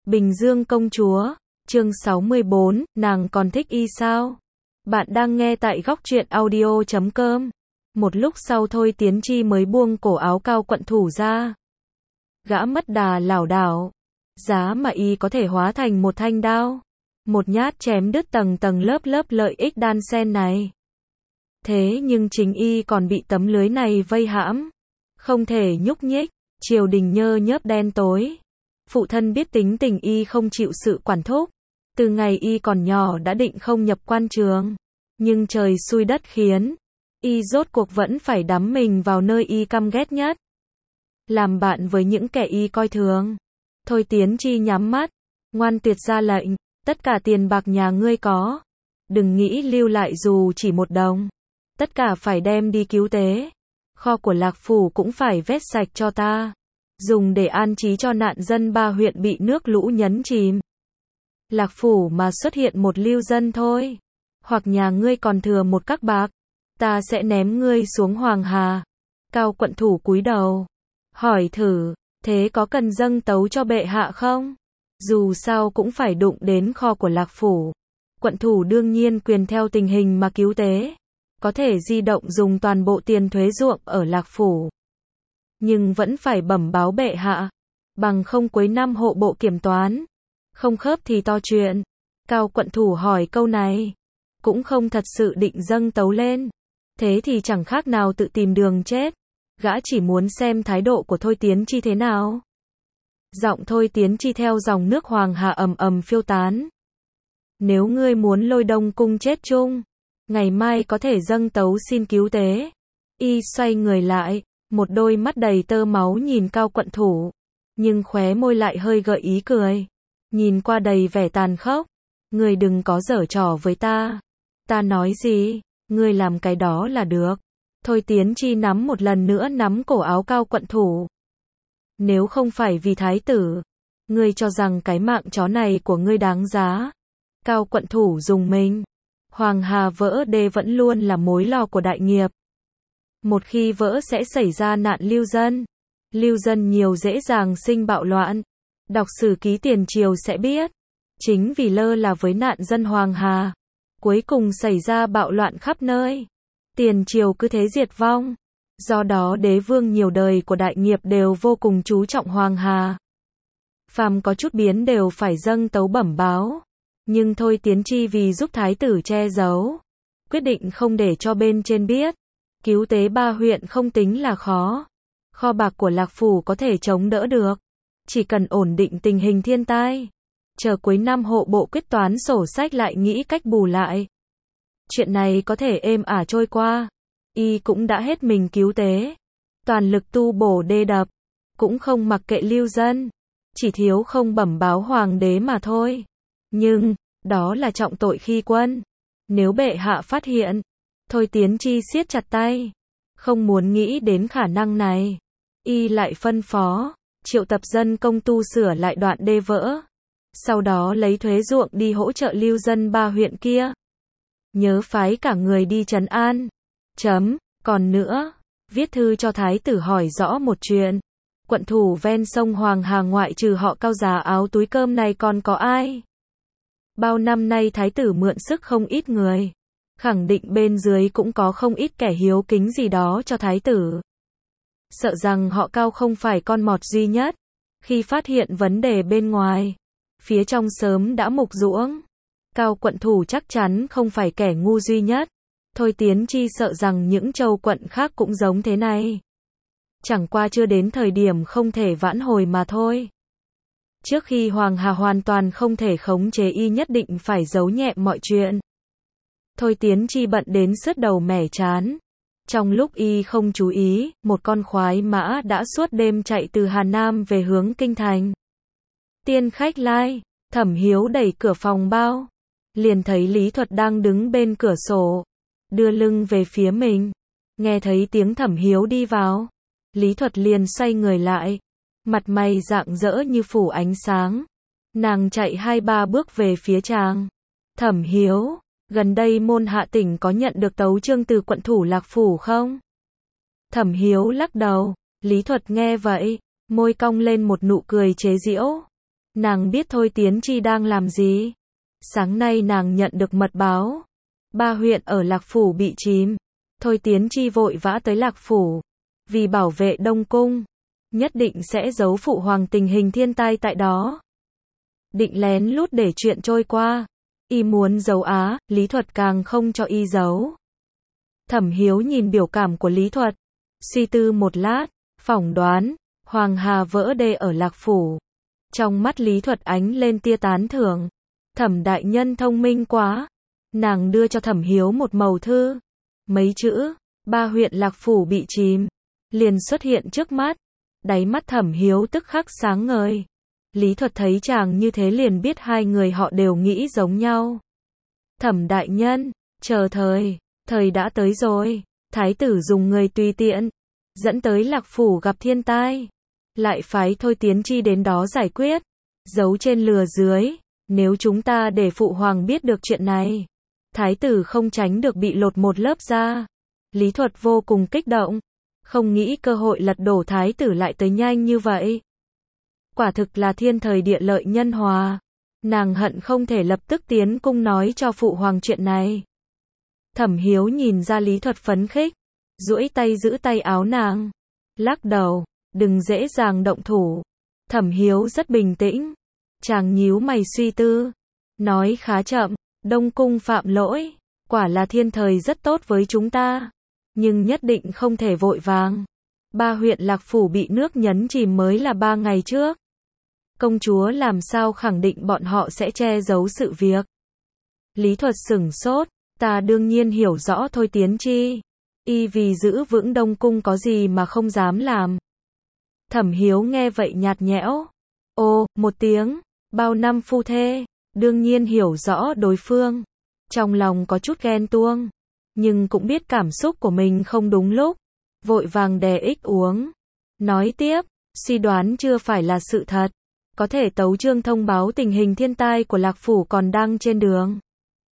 Bình Dương công chúa, chương 64, nàng còn thích y sao? Bạn đang nghe tại góc truyện audio.com. Một lúc sau Thôi Tiến Chi mới buông cổ áo Cao Quận Thủ ra. Gã mất đà lảo đảo. Giá mà y có thể hóa thành một thanh đao. Một nhát chém đứt tầng tầng lớp lớp lợi ích đan xen này. Thế nhưng chính y còn bị tấm lưới này vây hãm. Không thể nhúc nhích, triều đình nhơ nhớp đen tối. Phụ thân biết tính tình y không chịu sự quản thúc. Từ ngày y còn nhỏ đã định không nhập quan trường. Nhưng trời xui đất khiến. Y rốt cuộc vẫn phải đắm mình vào nơi y căm ghét nhất. Làm bạn với những kẻ y coi thường. Thôi Tiến Chi nhắm mắt. Ngoan tuyệt ra lệnh. Tất cả tiền bạc nhà ngươi có. Đừng nghĩ lưu lại dù chỉ một đồng. Tất cả phải đem đi cứu tế. Kho của Lạc Phủ cũng phải vét sạch cho ta. Dùng để an trí cho nạn dân 3 huyện bị nước lũ nhấn chìm. Lạc Phủ mà xuất hiện một lưu dân thôi. Hoặc nhà ngươi còn thừa một các bạc. Ta sẽ ném ngươi xuống Hoàng Hà. Cao Quận Thủ cúi đầu. Hỏi thử, thế có cần dâng tấu cho bệ hạ không? Dù sao cũng phải đụng đến kho của Lạc Phủ. Quận Thủ đương nhiên quyền theo tình hình mà cứu tế. Có thể di động dùng toàn bộ tiền thuế ruộng ở Lạc Phủ. Nhưng vẫn phải bẩm báo bệ hạ. Bằng không cuối năm hộ bộ kiểm toán. Không khớp thì to chuyện. Cao Quận Thủ hỏi câu này. Cũng không thật sự định dâng tấu lên. Thế thì chẳng khác nào tự tìm đường chết. Gã chỉ muốn xem thái độ của Thôi Tiến Chi thế nào. Giọng Thôi Tiến Chi theo dòng nước Hoàng Hà ầm ầm phiêu tán. Nếu ngươi muốn lôi Đông Cung chết chung, ngày mai có thể dâng tấu xin cứu tế. Y xoay người lại, một đôi mắt đầy tơ máu nhìn Cao Quận Thủ, nhưng khóe môi lại hơi gợi ý cười. Nhìn qua đầy vẻ tàn khốc. Ngươi đừng có giở trò với ta. Ta nói gì, ngươi làm cái đó là được. Thôi Tiến Chi nắm một lần nữa nắm cổ áo Cao Quận Thủ. Nếu không phải vì thái tử, ngươi cho rằng cái mạng chó này của ngươi đáng giá. Cao Quận Thủ dùng mình. Hoàng Hà vỡ đê vẫn luôn là mối lo của đại nghiệp. Một khi vỡ sẽ xảy ra nạn lưu dân. Lưu dân nhiều dễ dàng sinh bạo loạn. Đọc sử ký tiền triều sẽ biết. Chính vì lơ là với nạn dân Hoàng Hà. Cuối cùng xảy ra bạo loạn khắp nơi. Tiền triều cứ thế diệt vong. Do đó đế vương nhiều đời của đại nghiệp đều vô cùng chú trọng Hoàng Hà. Phàm có chút biến đều phải dâng tấu bẩm báo. Nhưng Thôi Tiến Chi vì giúp thái tử che giấu. Quyết định không để cho bên trên biết. Cứu tế 3 huyện không tính là khó. Kho bạc của Lạc Phủ có thể chống đỡ được. Chỉ cần ổn định tình hình thiên tai. Chờ cuối năm hộ bộ quyết toán sổ sách lại nghĩ cách bù lại. Chuyện này có thể êm ả trôi qua. Y cũng đã hết mình cứu tế. Toàn lực tu bổ đê đập. Cũng không mặc kệ lưu dân. Chỉ thiếu không bẩm báo hoàng đế mà thôi. Nhưng, đó là trọng tội khi quân. Nếu bệ hạ phát hiện. Thôi Tiến Chi siết chặt tay. Không muốn nghĩ đến khả năng này. Y lại phân phó. Triệu tập dân công tu sửa lại đoạn đê vỡ. Sau đó lấy thuế ruộng đi hỗ trợ lưu dân 3 huyện kia. Nhớ phái cả người đi trấn an. Còn nữa, viết thư cho thái tử hỏi rõ một chuyện. Quận thủ ven sông Hoàng Hà ngoại trừ họ Cao già áo túi cơm này còn có ai? Bao năm nay thái tử mượn sức không ít người. Khẳng định bên dưới cũng có không ít kẻ hiếu kính gì đó cho thái tử. Sợ rằng họ Cao không phải con mọt duy nhất. Khi phát hiện vấn đề bên ngoài, phía trong sớm đã mục ruỗng. Cao Quận Thủ chắc chắn không phải kẻ ngu duy nhất. Thôi Tiến Chi sợ rằng những châu quận khác cũng giống thế này. Chẳng qua chưa đến thời điểm không thể vãn hồi mà thôi. Trước khi Hoàng Hà hoàn toàn không thể khống chế y nhất định phải giấu nhẹm mọi chuyện. Thôi Tiến Chi bận đến sứt đầu mẻ chán. Trong lúc y không chú ý, một con khoái mã đã suốt đêm chạy từ Hà Nam về hướng Kinh Thành. Tiên khách lai, Thẩm Hiếu đẩy cửa phòng bao. Liền thấy Lý Thuật đang đứng bên cửa sổ. Đưa lưng về phía mình. Nghe thấy tiếng Thẩm Hiếu đi vào. Lý Thuật liền xoay người lại. Mặt mày rạng rỡ như phủ ánh sáng. Nàng chạy 2-3 bước về phía chàng. Thẩm Hiếu, gần đây môn hạ tỉnh có nhận được tấu chương từ quận thủ Lạc Phủ không? Thẩm Hiếu lắc đầu. Lý Thuật nghe vậy, môi cong lên một nụ cười chế giễu. Nàng biết Thôi Tiến Chi đang làm gì. Sáng nay nàng nhận được mật báo. 3 huyện ở Lạc Phủ bị chìm. Thôi Tiến Chi vội vã tới Lạc Phủ. Vì bảo vệ Đông Cung. Nhất định sẽ giấu phụ hoàng tình hình thiên tai tại đó. Định lén lút để chuyện trôi qua. Y muốn giấu Lý Thuật càng không cho y giấu. Thẩm Hiếu nhìn biểu cảm của Lý Thuật. Suy tư một lát, phỏng đoán, Hoàng Hà vỡ đê ở Lạc Phủ. Trong mắt Lý Thuật ánh lên tia tán thưởng. Thẩm đại nhân thông minh quá. Nàng đưa cho Thẩm Hiếu một mẩu thư. Mấy chữ, 3 huyện Lạc Phủ bị chìm. Liền xuất hiện trước mắt. Đáy mắt Thẩm Hiếu tức khắc sáng ngời. Lý Thuật thấy chàng như thế liền biết hai người họ đều nghĩ giống nhau. Thẩm đại nhân, chờ thời đã tới rồi. Thái tử dùng người tùy tiện, dẫn tới Lạc Phủ gặp thiên tai. Lại phái Thôi Tiến Chi đến đó giải quyết. Giấu trên lừa dưới. Nếu chúng ta để phụ hoàng biết được chuyện này, thái tử không tránh được bị lột một lớp da. Lý Thuật vô cùng kích động. Không nghĩ cơ hội lật đổ thái tử lại tới nhanh như vậy. Quả thực là thiên thời địa lợi nhân hòa. Nàng hận không thể lập tức tiến cung nói cho phụ hoàng chuyện này. Thẩm Hiếu nhìn ra Lý Thuật phấn khích. Duỗi tay giữ tay áo nàng. Lắc đầu, đừng dễ dàng động thủ. Thẩm Hiếu rất bình tĩnh. Chàng nhíu mày suy tư. Nói khá chậm, Đông Cung phạm lỗi. Quả là thiên thời rất tốt với chúng ta. Nhưng nhất định không thể vội vàng. 3 huyện Lạc Phủ bị nước nhấn chìm mới là 3 ngày trước. Công chúa làm sao khẳng định bọn họ sẽ che giấu sự việc. Lý Thuật sửng sốt. Ta đương nhiên hiểu rõ Thôi Tiến Chi. Y vì giữ vững Đông Cung có gì mà không dám làm. Thẩm Hiếu nghe vậy nhạt nhẽo. Ồ, một tiếng. Bao năm phu thê. Đương nhiên hiểu rõ đối phương. Trong lòng có chút ghen tuông. Nhưng cũng biết cảm xúc của mình không đúng lúc. Vội vàng đè ích uống. Nói tiếp, suy đoán chưa phải là sự thật. Có thể tấu chương thông báo tình hình thiên tai của Lạc Phủ còn đang trên đường.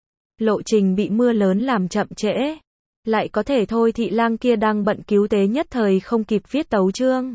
Lộ trình bị mưa lớn làm chậm trễ. Lại có thể Thôi thị lang kia đang bận cứu tế nhất thời không kịp viết tấu chương.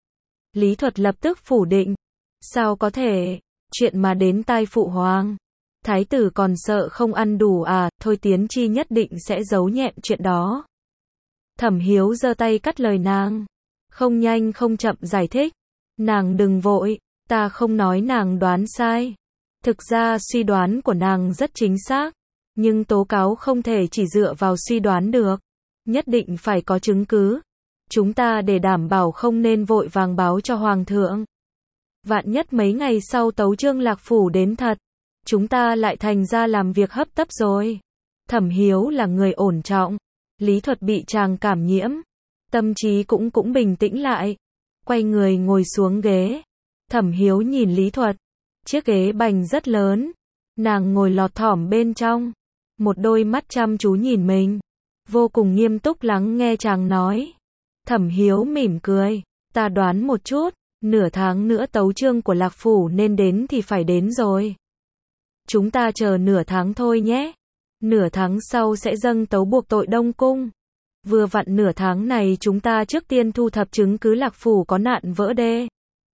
Lý Thuật lập tức phủ định. Sao có thể, chuyện mà đến tai phụ hoàng. Thái tử còn sợ không ăn đủ Thôi Tiến Chi nhất định sẽ giấu nhẹm chuyện đó. Thẩm Hiếu giơ tay cắt lời nàng. Không nhanh không chậm giải thích. Nàng đừng vội, ta không nói nàng đoán sai. Thực ra suy đoán của nàng rất chính xác. Nhưng tố cáo không thể chỉ dựa vào suy đoán được. Nhất định phải có chứng cứ. Chúng ta để đảm bảo không nên vội vàng báo cho hoàng thượng. Vạn nhất mấy ngày sau tấu chương Lạc Phủ đến thật. Chúng ta lại thành ra làm việc hấp tấp rồi. Thẩm Hiếu là người ổn trọng. Lý Thuật bị chàng cảm nhiễm. Tâm trí cũng bình tĩnh lại. Quay người ngồi xuống ghế. Thẩm Hiếu nhìn Lý Thuật. Chiếc ghế bành rất lớn. Nàng ngồi lọt thỏm bên trong. Một đôi mắt chăm chú nhìn mình. Vô cùng nghiêm túc lắng nghe chàng nói. Thẩm Hiếu mỉm cười. Ta đoán một chút. Nửa tháng nữa tấu chương của Lạc Phủ nên đến thì phải đến rồi. Chúng ta chờ nửa tháng thôi nhé. Nửa tháng sau sẽ dâng tấu buộc tội Đông Cung. Vừa vặn nửa tháng này chúng ta trước tiên thu thập chứng cứ Lạc Phủ có nạn vỡ đê.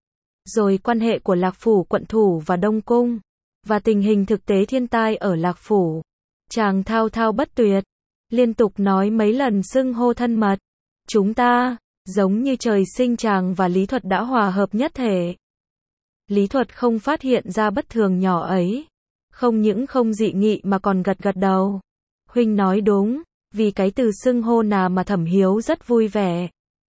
Rồi quan hệ của Lạc Phủ quận thủ và Đông Cung. Và tình hình thực tế thiên tai ở Lạc Phủ. Chàng thao thao bất tuyệt. Liên tục nói mấy lần xưng hô thân mật. Chúng ta, giống như trời sinh chàng và Lý Thuật đã hòa hợp nhất thể. Lý Thuật không phát hiện ra bất thường nhỏ ấy. Không những không dị nghị mà còn gật gật đầu. Huynh nói đúng, vì cái từ xưng hô nào mà Thẩm Hiếu rất vui vẻ.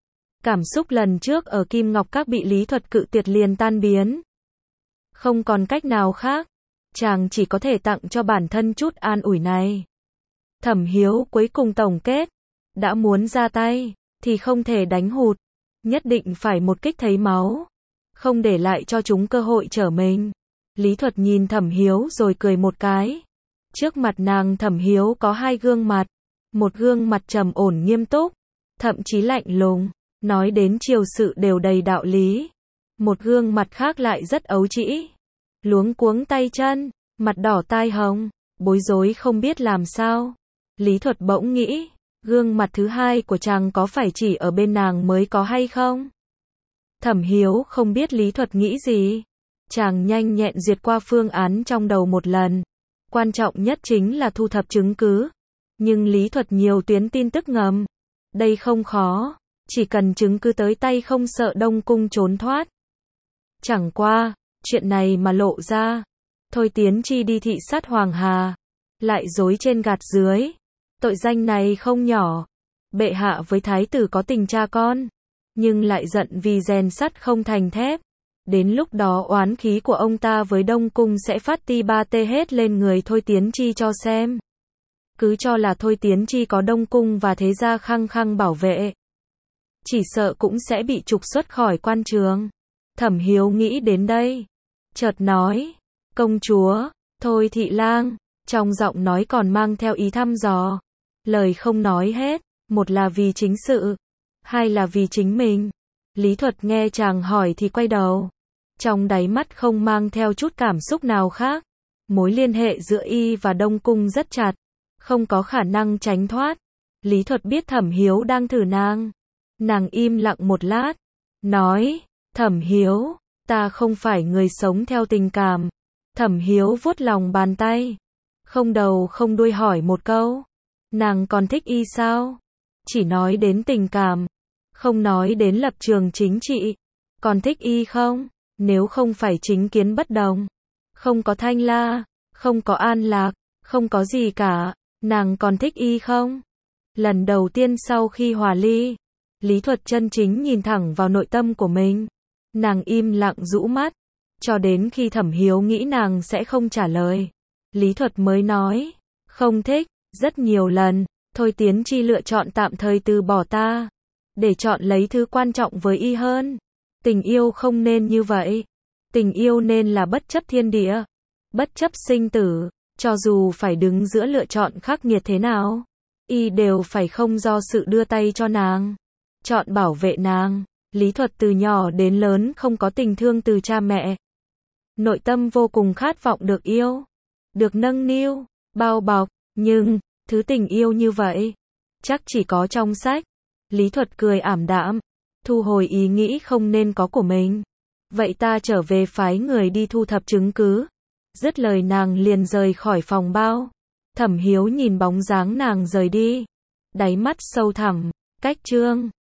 Cảm xúc lần trước ở Kim Ngọc Các bị Lý Thuật cự tuyệt liền tan biến. Không còn cách nào khác. Chàng chỉ có thể tặng cho bản thân chút an ủi này. Thẩm Hiếu cuối cùng tổng kết. Đã muốn ra tay, thì không thể đánh hụt. Nhất định phải một kích thấy máu. Không để lại cho chúng cơ hội trở mình. Lý Thuật nhìn Thẩm Hiếu rồi cười một cái. Trước mặt nàng Thẩm Hiếu có 2 gương mặt. Một gương mặt trầm ổn nghiêm túc. Thậm chí lạnh lùng. Nói đến triều sự đều đầy đạo lý. Một gương mặt khác lại rất ấu trĩ. Luống cuống tay chân. Mặt đỏ tai hồng. Bối rối không biết làm sao. Lý Thuật bỗng nghĩ. Gương mặt thứ hai của chàng có phải chỉ ở bên nàng mới có hay không? Thẩm Hiếu không biết Lý Thuật nghĩ gì. Chàng nhanh nhẹn duyệt qua phương án trong đầu một lần. Quan trọng nhất chính là thu thập chứng cứ. Nhưng lý thuật nhiều tuyến tin tức ngầm. Đây không khó. Chỉ cần chứng cứ tới tay không sợ Đông Cung trốn thoát. Chẳng qua, chuyện này mà lộ ra. Thôi Tiến Chi đi thị sát Hoàng Hà. Lại dối trên gạt dưới. Tội danh này không nhỏ. Bệ hạ với thái tử có tình cha con. Nhưng lại giận vì rèn sắt không thành thép. Đến lúc đó oán khí của ông ta với Đông Cung sẽ phát ti ba tê hết lên người Thôi Tiến Chi cho xem. Cứ cho là Thôi Tiến Chi có Đông Cung và thế gia khăng khăng bảo vệ. Chỉ sợ cũng sẽ bị trục xuất khỏi quan trường. Thẩm Hiếu nghĩ đến đây. Chợt nói, công chúa, Thôi thị lang, trong giọng nói còn mang theo ý thăm dò. Lời không nói hết, một là vì chính sự, hai là vì chính mình. Lý Thuật nghe chàng hỏi thì quay đầu. Trong đáy mắt không mang theo chút cảm xúc nào khác. Mối liên hệ giữa y và Đông Cung rất chặt. Không có khả năng tránh thoát. Lý Thuật biết Thẩm Hiếu đang thử nàng. Nàng im lặng một lát. Nói, Thẩm Hiếu, ta không phải người sống theo tình cảm. Thẩm Hiếu vuốt lòng bàn tay. Không đầu không đuôi hỏi một câu. Nàng còn thích y sao? Chỉ nói đến tình cảm. Không nói đến lập trường chính trị. Còn thích y không? Nếu không phải chính kiến bất đồng. Không có Thanh La. Không có An Lạc. Không có gì cả. Nàng còn thích y không? Lần đầu tiên sau khi hòa ly. Lý Thuật chân chính nhìn thẳng vào nội tâm của mình. Nàng im lặng rũ mắt. Cho đến khi Thẩm Hiếu nghĩ nàng sẽ không trả lời. Lý Thuật mới nói. Không thích. Rất nhiều lần. Thôi Tiến Chi lựa chọn tạm thời từ bỏ ta. Để chọn lấy thứ quan trọng với y hơn. Tình yêu không nên như vậy. Tình yêu nên là bất chấp thiên địa. Bất chấp sinh tử. Cho dù phải đứng giữa lựa chọn khắc nghiệt thế nào. Y đều phải không do sự đưa tay cho nàng. Chọn bảo vệ nàng. Lý Thuật từ nhỏ đến lớn không có tình thương từ cha mẹ. Nội tâm vô cùng khát vọng được yêu. Được nâng niu. Bao bọc. Nhưng, thứ tình yêu như vậy. Chắc chỉ có trong sách. Lý Thuật cười ảm đạm. Thu hồi ý nghĩ không nên có của mình. Vậy ta trở về phái người đi thu thập chứng cứ. Dứt lời nàng liền rời khỏi phòng bao. Thẩm Hiếu nhìn bóng dáng nàng rời đi. Đáy mắt sâu thẳm. Cách chương